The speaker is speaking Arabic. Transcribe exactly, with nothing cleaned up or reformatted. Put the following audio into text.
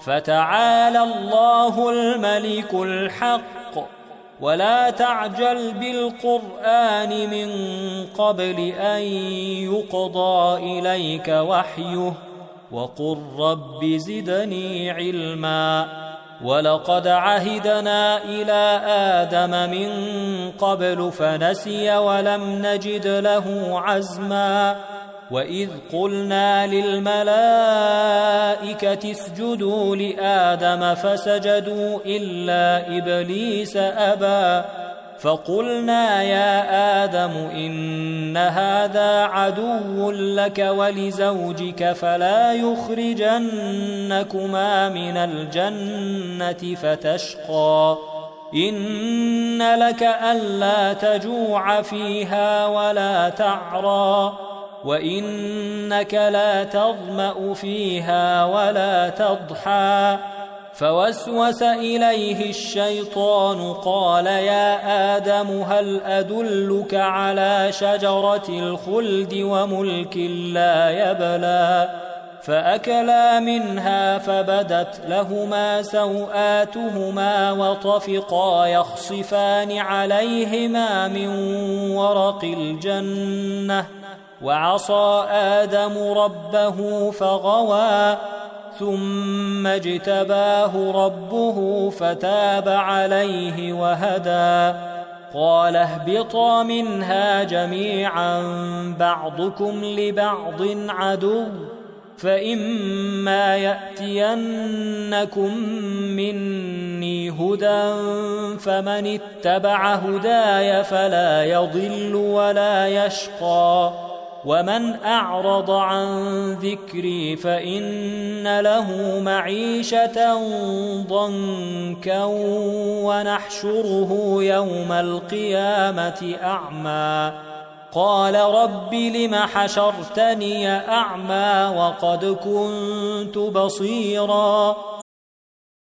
فتعالى الله الملك الحق ولا تعجل بالقرآن من قبل أن يقضى إليك وحيه وقل رب زدني علما ولقد عهدنا إلى آدم من قبل فنسي ولم نجد له عزما وإذ قلنا للملائكة اسجدوا لآدم فسجدوا إلا إبليس أبى فقلنا يا آدم إن هذا عدو لك ولزوجك فلا يخرجنكما من الجنة فتشقى إن لك ألا تجوع فيها ولا تعرى وإنك لا تظمأ فيها ولا تضحى فوسوس إليه الشيطان قال يا آدم هل أدلك على شجرة الخلد وملك لا يبلى فأكلا منها فبدت لهما سوآتهما وطفقا يخصفان عليهما من ورق الجنة وعصى آدم ربه فغوى ثم اجتباه ربه فتاب عليه وهدى قال اهبطا منها جميعا بعضكم لبعض عدو فإما يأتينكم مني هدى فمن اتبع هداي فلا يضل ولا يشقى ومن أعرض عن ذكري فإن له معيشة ضنكا ونحشره يوم القيامة أعمى قال رب لم حشرتني أعمى وقد كنت بصيرا